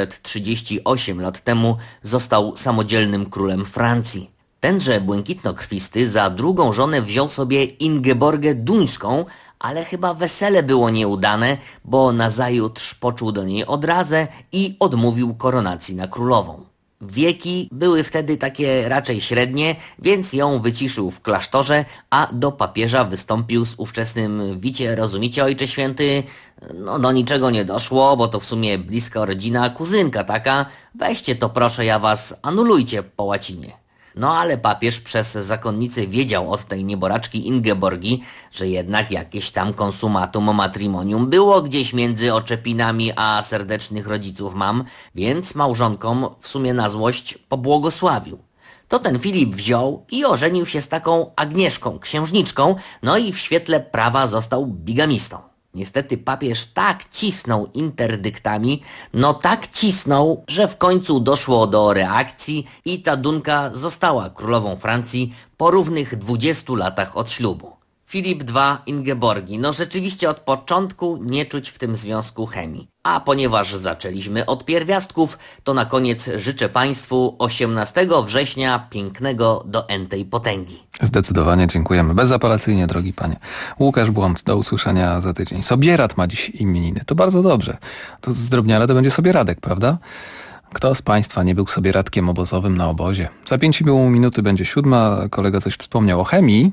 838 lat temu został samodzielnym królem Francji. Tenże błękitnokrwisty za drugą żonę wziął sobie Ingeborgę Duńską, ale chyba wesele było nieudane, bo nazajutrz poczuł do niej odrazę i odmówił koronacji na królową. Wieki były wtedy takie raczej średnie, więc ją wyciszył w klasztorze, a do papieża wystąpił z ówczesnym wicie, rozumicie, ojcze święty? No do niczego nie doszło, bo to w sumie bliska rodzina, kuzynka taka, weźcie to proszę, ja was anulujcie po łacinie. No ale papież przez zakonnicę wiedział od tej nieboraczki Ingeborgi, że jednak jakieś tam konsumatum matrimonium było gdzieś między oczepinami a serdecznych rodziców mam, więc małżonkom w sumie na złość pobłogosławił. to ten Filip wziął i ożenił się z taką Agnieszką, księżniczką, no i w świetle prawa został bigamistą. Niestety papież tak cisnął interdyktami, tak cisnął, że w końcu doszło do reakcji i ta Dunka została królową Francji po równych 20 latach od ślubu. Filip II Ingeborgi, rzeczywiście od początku nie czuć w tym związku chemii. A ponieważ zaczęliśmy od pierwiastków, to na koniec życzę Państwu 18 września pięknego do entej potęgi. Zdecydowanie dziękujemy. Bezapelacyjnie, drogi panie. Łukasz Błąd, do usłyszenia za tydzień. Sobierat ma dziś imieniny. To bardzo dobrze. To zdrobniale to będzie Sobieradek, prawda? Kto z Państwa nie był Sobieradkiem obozowym na obozie? Za 5,5 minuty będzie 7. Kolega coś wspomniał o chemii.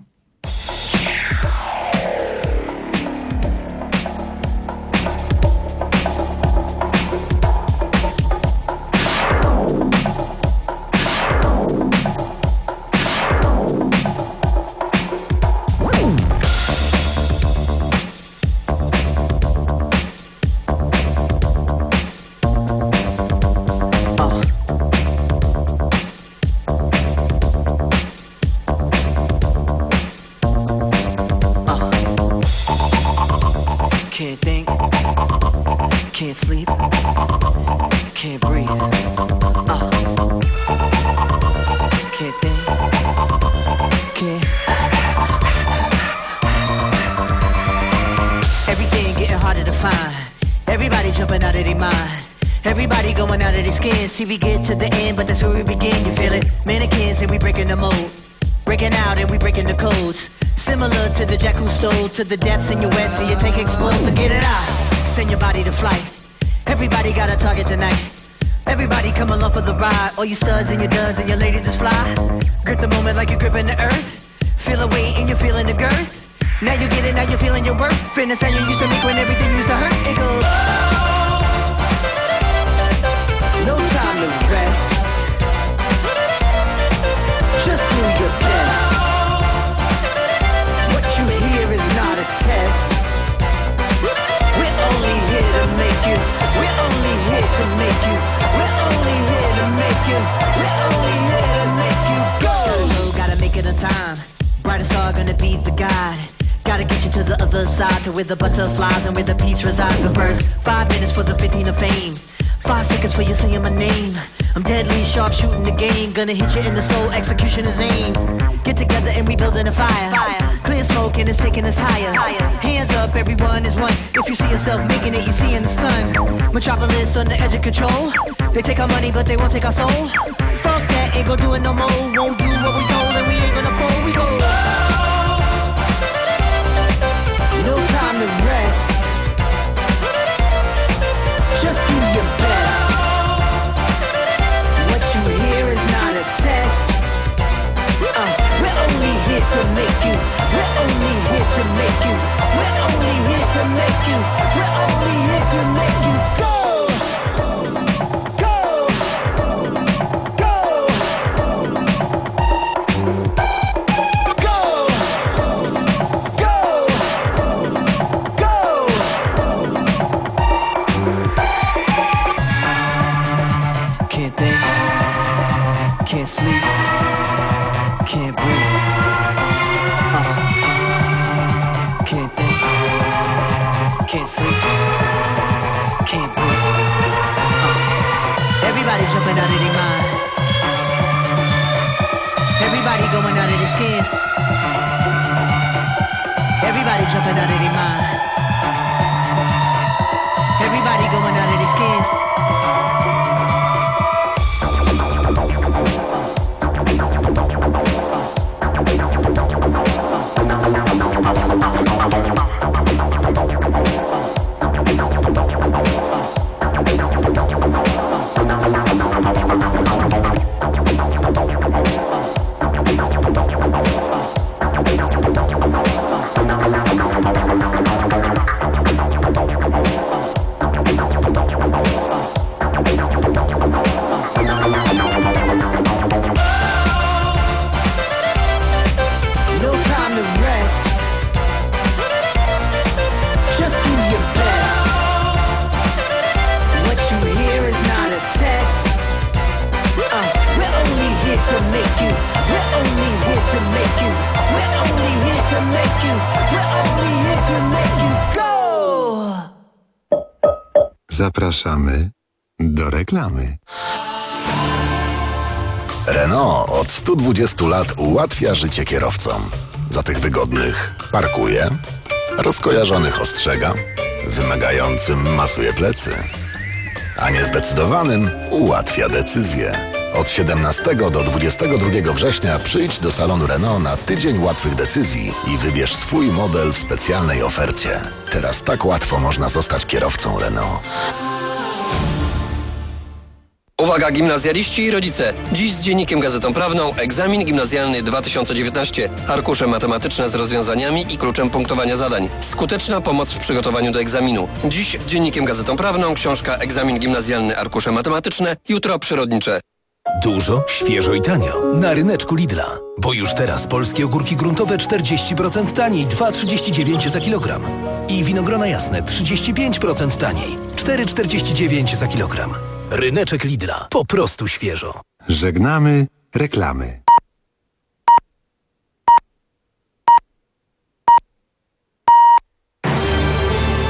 See, we get to the end, but that's where we begin, you feel it? Mannequins and we breaking the mold. Breaking out and we breaking the codes. Similar to the jack who stole to the depths in your wet, so you take explode, so get it out. Send your body to flight. Everybody got a target tonight. Everybody come along for the ride. All you studs and your duds and your ladies is fly. Grip the moment like you're gripping the earth. Feel a weight and you're feeling the girth. Now you get it, now you're feeling your worth. Fitness how you used to make when everything used to hurt. It goes... No time to rest. Just do your best. What you hear is not a test. We're only here to make you. We're only here to make you. We're only here to make you. We're only here to make you go. Gotta make it on time. Brightest star gonna be the guide. Gotta get you to the other side, to where the butterflies and where the peace resides. The first 5 minutes for the 15 of fame. 5 seconds for you saying my name. I'm deadly sharp shooting the game. Gonna hit you in the soul, execution is aim. Get together and we building a fire. Clear smoke and it's taking us higher. Hands up, everyone is one. If you see yourself making it, you see in the sun. Metropolis on the edge of control. They take our money but they won't take our soul. Fuck that, ain't gon' do it no more. Won't do what we told and we ain't gonna fold. We go. No time to rest. Just do your best. What you hear is not a test. We're only here to make you. We're only here to make you. We're only here to make you. We're only here to make you go. Go. Go. Go. Go. Go. Can't think, can't sleep, can't breathe. Can't think, can't sleep, can't breathe. Everybody jumping out of their mind. Everybody going out of their skins. Everybody jumping out of their mind. Everybody going out of their skins. Zapraszamy do reklamy. Renault od 120 lat ułatwia życie kierowcom. Za tych wygodnych parkuje, rozkojarzonych ostrzega, wymagającym masuje plecy, a niezdecydowanym ułatwia decyzje. Od 17 do 22 września przyjdź do salonu Renault na tydzień łatwych decyzji i wybierz swój model w specjalnej ofercie. Teraz tak łatwo można zostać kierowcą Renault. Uwaga gimnazjaliści i rodzice! Dziś z Dziennikiem Gazetą Prawną egzamin gimnazjalny 2019. Arkusze matematyczne z rozwiązaniami i kluczem punktowania zadań. Skuteczna pomoc w przygotowaniu do egzaminu. Dziś z Dziennikiem Gazetą Prawną książka Egzamin gimnazjalny, arkusze matematyczne, jutro przyrodnicze. Dużo, świeżo i tanio. Na ryneczku Lidla. Bo już teraz polskie ogórki gruntowe 40% taniej, 2,39 za kilogram. I winogrona jasne 35% taniej, 4,49 za kilogram. Ryneczek Lidla. Po prostu świeżo. Żegnamy reklamy.